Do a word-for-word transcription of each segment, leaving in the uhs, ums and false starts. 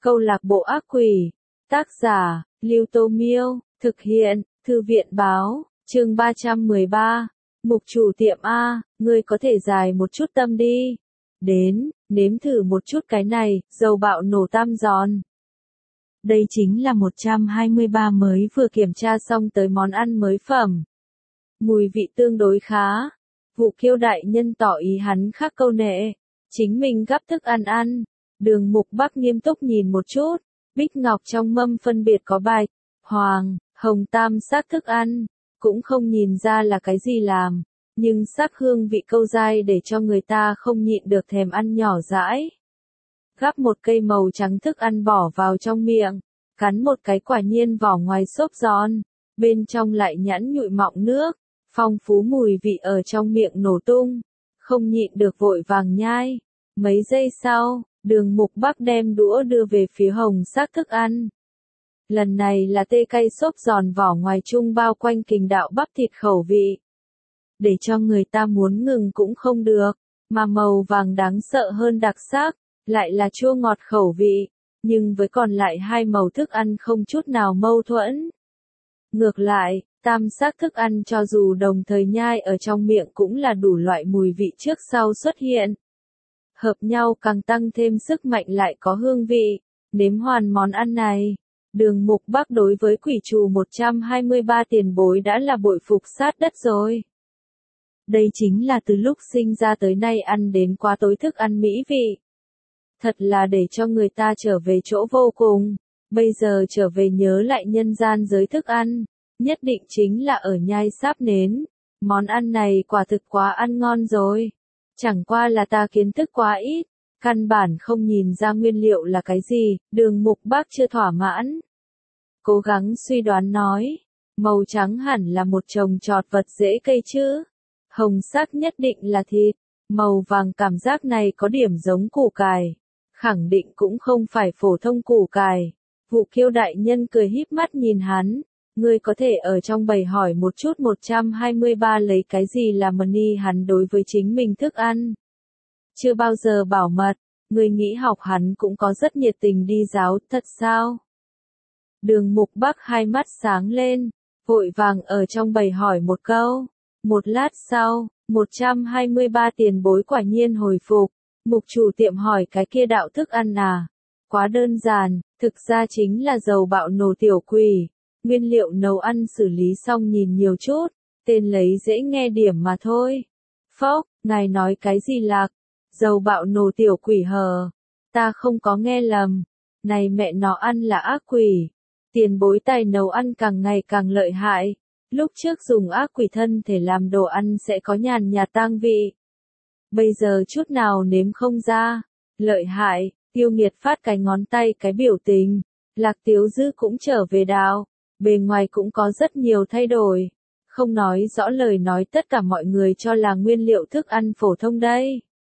Câu lạc bộ ác quỷ. Tác giả, Lưu Tô Miêu. Thực hiện, Thư viện Báo. Chương ba trăm mười ba. Mục chủ tiệm A, ngươi có thể dài một chút tâm đi. Đến, nếm thử một chút cái này, dầu bạo nổ tam giòn. Đây chính là một trăm hai mươi ba mới vừa kiểm tra xong tới món ăn mới phẩm. Mùi vị tương đối khá. Vụ Kiêu đại nhân tỏ ý hắn khắc câu nệ. Chính mình gắp thức ăn ăn. Đường Mục Bắc nghiêm túc nhìn một chút. Bích ngọc trong mâm phân biệt có bạch, hoàng, hồng tam sắc thức ăn. Cũng không nhìn ra là cái gì làm. Nhưng sắc hương vị câu dai để cho người ta không nhịn được thèm ăn nhỏ dãi. Gắp một cây màu trắng thức ăn bỏ vào trong miệng. Cắn một cái quả nhiên vỏ ngoài xốp giòn. Bên trong lại nhẵn nhụi mọng nước. Phong phú mùi vị ở trong miệng nổ tung. Không nhịn được vội vàng nhai. Mấy giây sau, Đường Mục Bắc đem đũa đưa về phía hồng sắc thức ăn. Lần này là tê cay xốp giòn vỏ ngoài chung bao quanh kình đạo bắp thịt khẩu vị. Để cho người ta muốn ngừng cũng không được, mà màu vàng đáng sợ hơn đặc sắc, lại là chua ngọt khẩu vị, nhưng với còn lại hai màu thức ăn không chút nào mâu thuẫn. Ngược lại, tam sắc thức ăn cho dù đồng thời nhai ở trong miệng cũng là đủ loại mùi vị trước sau xuất hiện. Hợp nhau càng tăng thêm sức mạnh lại có hương vị. Nếm hoàn món ăn này, Đường Mục Bắc đối với quỷ trù một trăm hai mươi ba tiền bối đã là bội phục sát đất rồi. Đây chính là từ lúc sinh ra tới nay ăn đến quá tối thức ăn mỹ vị. Thật là để cho người ta trở về chỗ vô cùng. Bây giờ trở về nhớ lại nhân gian giới thức ăn, nhất định chính là ở nhai sáp nến. Món ăn này quả thực quá ăn ngon rồi. Chẳng qua là ta kiến thức quá ít, căn bản không nhìn ra nguyên liệu là cái gì, Đường Mục Bắc chưa thỏa mãn. Cố gắng suy đoán nói, màu trắng hẳn là một chồng trọt vật rễ cây chứ. Hồng sắc nhất định là thịt, màu vàng cảm giác này có điểm giống củ cải. Khẳng định cũng không phải phổ thông củ cải. Vụ Kiêu đại nhân cười híp mắt nhìn hắn. Ngươi có thể ở trong bầy hỏi một chút một trăm hai mươi ba lấy cái gì làm money hắn đối với chính mình thức ăn. Chưa bao giờ bảo mật, ngươi nghĩ học hắn cũng có rất nhiệt tình đi giáo, thật sao? Đường Mục Bắc hai mắt sáng lên, vội vàng ở trong bầy hỏi một câu. Một lát sau, một trăm hai mươi ba tiền bối quả nhiên hồi phục. Mục chủ tiệm hỏi cái kia đạo thức ăn à? Quá đơn giản, thực ra chính là dầu bạo nổ tiểu quỷ. Nguyên liệu nấu ăn xử lý xong nhìn nhiều chút, tên lấy dễ nghe điểm mà thôi. Phốc, ngài nói cái gì lạc? Dầu bạo nổ tiểu quỷ hờ? Ta không có nghe lầm. Này mẹ nó ăn là ác quỷ. Tiền bối tài nấu ăn càng ngày càng lợi hại. Lúc trước dùng ác quỷ thân thể làm đồ ăn sẽ có nhàn nhạt tang vị. Bây giờ chút nào nếm không ra. Lợi hại, Tiêu Nghiệt phát cái ngón tay cái biểu tình. Lạc Tiếu Dư cũng trở về đào. Bề ngoài cũng có rất nhiều thay đổi. Không nói rõ lời nói tất cả mọi người cho là nguyên liệu thức ăn phổ thông đây.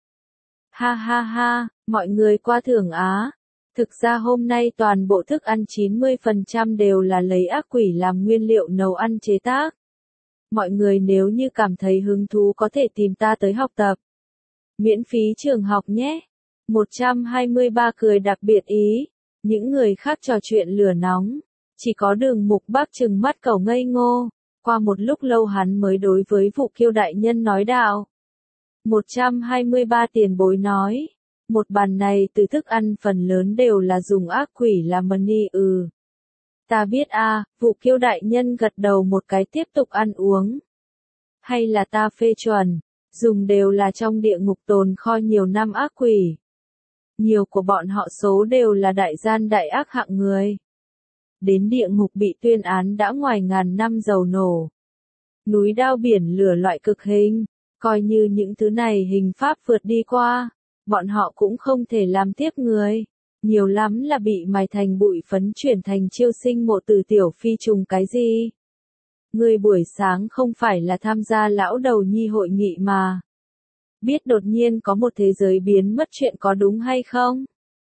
Ha ha ha, mọi người qua thưởng Á. Thực ra hôm nay toàn bộ thức ăn chín mươi phần trăm đều là lấy ác quỷ làm nguyên liệu nấu ăn chế tác. Mọi người nếu như cảm thấy hứng thú có thể tìm ta tới học tập. Miễn phí trường học nhé. một trăm hai mươi ba cười đặc biệt ý. Những người khác trò chuyện lửa nóng. Chỉ có Đường Mục Bắc trừng mắt cẩu ngây ngô. Qua một lúc lâu hắn mới đối với Vụ Kiêu đại nhân nói đạo. một trăm hai mươi ba tiền bối nói. Một bàn này từ thức ăn phần lớn đều là dùng ác quỷ làm money ừ. Ta biết a, à, Vụ Kiêu đại nhân gật đầu một cái tiếp tục ăn uống. Hay là ta phê chuẩn, dùng đều là trong địa ngục tồn kho nhiều năm ác quỷ. Nhiều của bọn họ số đều là đại gian đại ác hạng người. Đến địa ngục bị tuyên án đã ngoài ngàn năm dầu nổ. Núi đao biển lửa loại cực hình, coi như những thứ này hình pháp vượt đi qua, bọn họ cũng không thể làm tiếp người. Nhiều lắm là bị mài thành bụi phấn chuyển thành chiêu sinh mộ từ tiểu phi trùng cái gì. Người buổi sáng không phải là tham gia lão đầu nhi hội nghị mà. Biết đột nhiên có một thế giới biến mất chuyện có đúng hay không?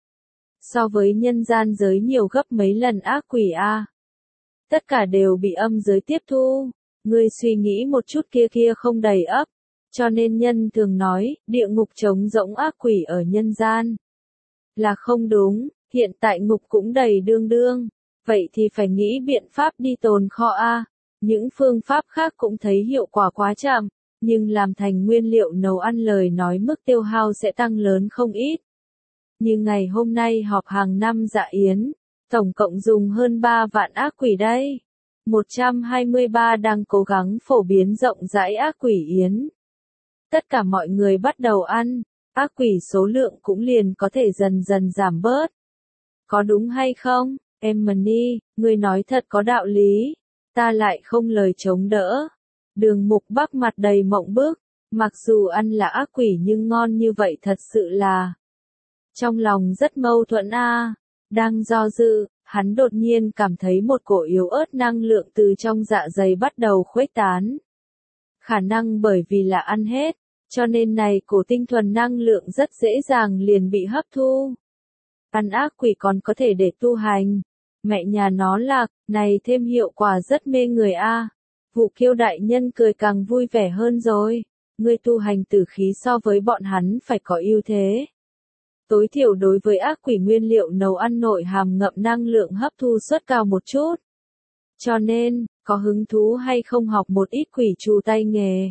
So với nhân gian giới nhiều gấp mấy lần ác quỷ a. Tất cả đều bị âm giới tiếp thu. Ngươi suy nghĩ một chút kia kia không đầy ấp. Cho nên nhân thường nói, địa ngục trống rỗng ác quỷ ở nhân gian. Là không đúng, hiện tại ngục cũng đầy đương đương, vậy thì phải nghĩ biện pháp đi tồn kho a. Những phương pháp khác cũng thấy hiệu quả quá chậm, nhưng làm thành nguyên liệu nấu ăn lời nói mức tiêu hao sẽ tăng lớn không ít. Như ngày hôm nay họp hàng năm dạ yến, tổng cộng dùng hơn ba vạn ác quỷ đây. một trăm hai mươi ba đang cố gắng phổ biến rộng rãi ác quỷ yến. Tất cả mọi người bắt đầu ăn, ác quỷ số lượng cũng liền có thể dần dần giảm bớt. Có đúng hay không, Emily, ngươi nói thật có đạo lý, ta lại không lời chống đỡ. Đường Mục Bắc mặt đầy mộng bức, mặc dù ăn là ác quỷ nhưng ngon như vậy thật sự là. Trong lòng rất mâu thuẫn a, đang do dự, hắn đột nhiên cảm thấy một cổ yếu ớt năng lượng từ trong dạ dày bắt đầu khuếch tán. Khả năng bởi vì là ăn hết, cho nên này cổ tinh thuần năng lượng rất dễ dàng liền bị hấp thu. Ăn ác quỷ còn có thể để tu hành. Mẹ nhà nó lạc, này thêm hiệu quả rất mê người a. Vụ Kiêu đại nhân cười càng vui vẻ hơn rồi. Ngươi tu hành tử khí so với bọn hắn phải có ưu thế. Tối thiểu đối với ác quỷ nguyên liệu nấu ăn nội hàm ngậm năng lượng hấp thu suất cao một chút. Cho nên, có hứng thú hay không học một ít quỷ trù tay nghề?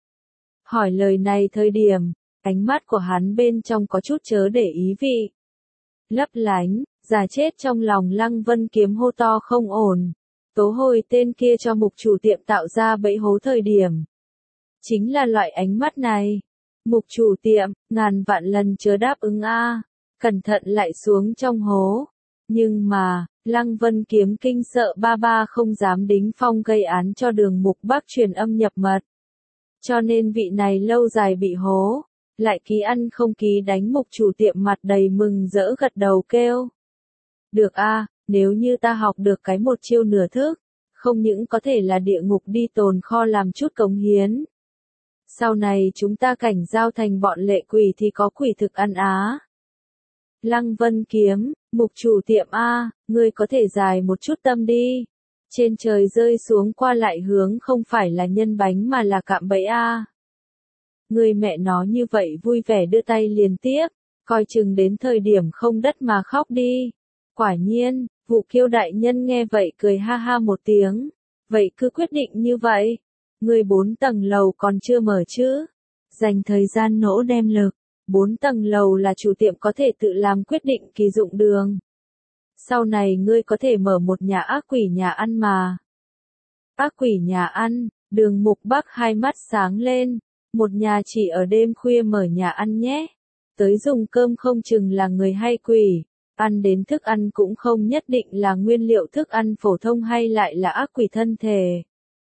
Hỏi lời này thời điểm, ánh mắt của hắn bên trong có chút chớ để ý vị. Lấp lánh, già chết trong lòng Lăng Vân Kiếm hô to không ổn. Tố hồi tên kia cho mục chủ tiệm tạo ra bẫy hố thời điểm. Chính là loại ánh mắt này. Mục chủ tiệm, ngàn vạn lần chớ đáp ứng a, cẩn thận lại xuống trong hố. Nhưng mà, Lăng Vân Kiếm kinh sợ ba ba không dám đính phong gây án cho Đường Mục Bắc truyền âm nhập mật. Cho nên vị này lâu dài bị hố, lại ký ăn không ký đánh mục chủ tiệm mặt đầy mừng rỡ gật đầu kêu. Được a, nếu như ta học được cái một chiêu nửa thức, không những có thể là địa ngục đi tồn kho làm chút cống hiến. Sau này chúng ta cảnh giao thành bọn lệ quỷ thì có quỷ thực ăn á. Lăng Vân Kiếm, mục chủ tiệm a, ngươi có thể dài một chút tâm đi. Trên trời rơi xuống qua lại hướng không phải là nhân bánh mà là cạm bẫy a. Ngươi mẹ nó như vậy vui vẻ đưa tay liền tiếp, coi chừng đến thời điểm không đất mà khóc đi. Quả nhiên, Vụ Kiêu đại nhân nghe vậy cười ha ha một tiếng. Vậy cứ quyết định như vậy. Người bốn tầng lầu còn chưa mở chứ? Dành thời gian nỗ đem lực. Bốn tầng lầu là chủ tiệm có thể tự làm quyết định kỳ dụng đường. Sau này ngươi có thể mở một nhà ác quỷ nhà ăn mà. Ác quỷ nhà ăn, Đường Mục Bắc hai mắt sáng lên. Một nhà chỉ ở đêm khuya mở nhà ăn nhé. Tới dùng cơm không chừng là người hay quỷ. Ăn đến thức ăn cũng không nhất định là nguyên liệu thức ăn phổ thông hay lại là ác quỷ thân thể.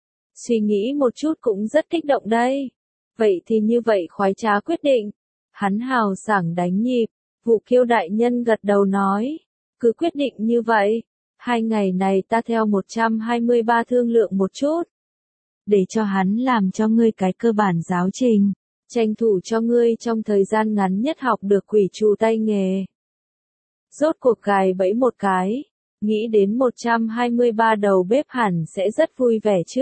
Suy nghĩ một chút cũng rất kích động đây. Vậy thì như vậy khoái trá quyết định. Hắn hào sảng đánh nhịp. Vụ Kiêu đại nhân gật đầu nói. Cứ quyết định như vậy. Hai ngày này ta theo một trăm hai mươi ba thương lượng một chút. Để cho hắn làm cho ngươi cái cơ bản giáo trình. Tranh thủ cho ngươi trong thời gian ngắn nhất học được quỷ trù tay nghề. Rốt cuộc gài bẫy một cái. Nghĩ đến một trăm hai mươi ba đầu bếp hẳn sẽ rất vui vẻ chứ.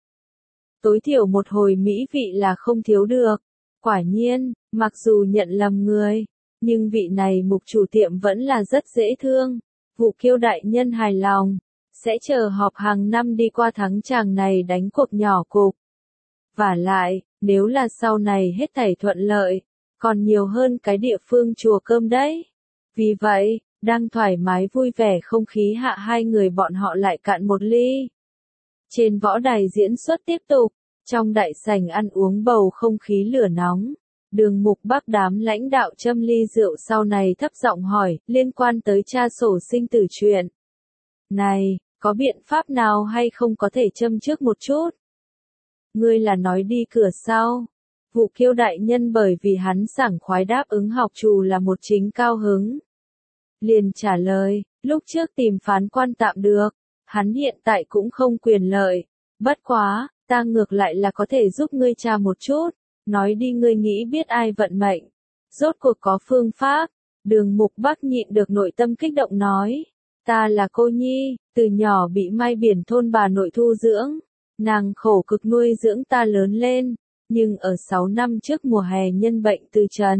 Tối thiểu một hồi mỹ vị là không thiếu được. Quả nhiên, mặc dù nhận lầm người, nhưng vị này mục chủ tiệm vẫn là rất dễ thương. Vụ Kiêu đại nhân hài lòng, sẽ chờ họp hàng năm đi qua thắng chàng này đánh cuộc nhỏ cục. Vả lại, nếu là sau này hết thảy thuận lợi, còn nhiều hơn cái địa phương chùa cơm đấy. Vì vậy, đang thoải mái vui vẻ không khí hạ hai người bọn họ lại cạn một ly. Trên võ đài diễn xuất tiếp tục, trong đại sảnh ăn uống bầu không khí lửa nóng. Đường Mục Bắc đám lãnh đạo châm ly rượu sau này thấp giọng hỏi, liên quan tới cha sổ sinh tử chuyện. Này, có biện pháp nào hay không có thể châm trước một chút? Ngươi là nói đi cửa sau. Vụ Kiêu đại nhân bởi vì hắn sảng khoái đáp ứng học trù là một chính cao hứng. Liền trả lời, lúc trước tìm phán quan tạm được, hắn hiện tại cũng không quyền lợi. Bất quá, ta ngược lại là có thể giúp ngươi tra một chút. Nói đi ngươi nghĩ biết ai vận mệnh. Rốt cuộc có phương pháp. Đường Mục Bắc nhịn được nội tâm kích động nói. Ta là cô nhi, từ nhỏ bị Mai Biển thôn bà nội thu dưỡng. Nàng khổ cực nuôi dưỡng ta lớn lên. Nhưng ở sáu năm trước mùa hè nhân bệnh từ trần.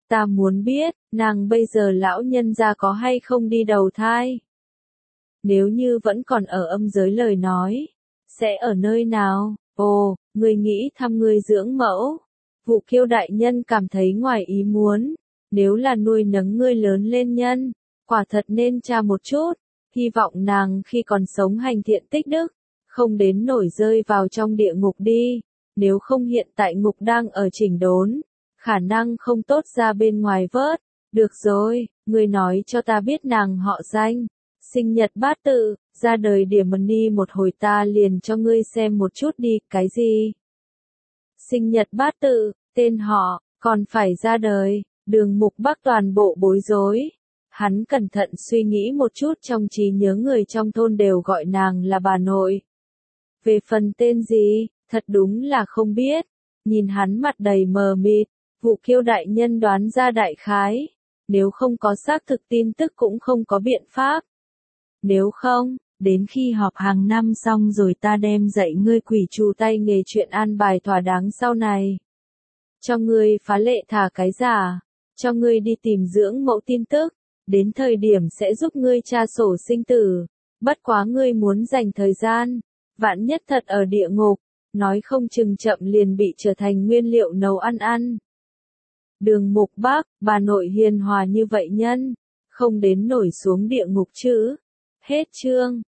Ta muốn biết, nàng bây giờ lão nhân gia có hay không đi đầu thai? Nếu như vẫn còn ở âm giới lời nói, sẽ ở nơi nào? Ồ, ngươi nghĩ thăm ngươi dưỡng mẫu. Vụ Kiêu đại nhân cảm thấy ngoài ý muốn, nếu là nuôi nấng ngươi lớn lên nhân, quả thật nên tra một chút, hy vọng nàng khi còn sống hành thiện tích đức, không đến nổi rơi vào trong địa ngục đi, nếu không hiện tại ngục đang ở chỉnh đốn, khả năng không tốt ra bên ngoài vớt. Được rồi, ngươi nói cho ta biết nàng họ danh, sinh nhật bát tự, ra đời điểm ni một hồi ta liền cho ngươi xem một chút đi, cái gì? Sinh nhật bát tự, tên họ, còn phải ra đời, Đường Mục Bắc toàn bộ bối rối. Hắn cẩn thận suy nghĩ một chút trong trí nhớ người trong thôn đều gọi nàng là bà nội. Về phần tên gì, thật đúng là không biết. Nhìn hắn mặt đầy mờ mịt, Vụ Kiêu đại nhân đoán ra đại khái. Nếu không có xác thực tin tức cũng không có biện pháp. Nếu không, đến khi họp hàng năm xong rồi ta đem dạy ngươi quỷ trù tay nghề chuyện an bài thỏa đáng sau này. Cho ngươi phá lệ thả cái giả, cho ngươi đi tìm dưỡng mẫu tin tức, đến thời điểm sẽ giúp ngươi tra sổ sinh tử, bất quá ngươi muốn dành thời gian, vạn nhất thật ở địa ngục, nói không chừng chậm liền bị trở thành nguyên liệu nấu ăn ăn. Đường Mục Bắc, bà nội hiền hòa như vậy nhân, không đến nổi xuống địa ngục chứ. Hết chương.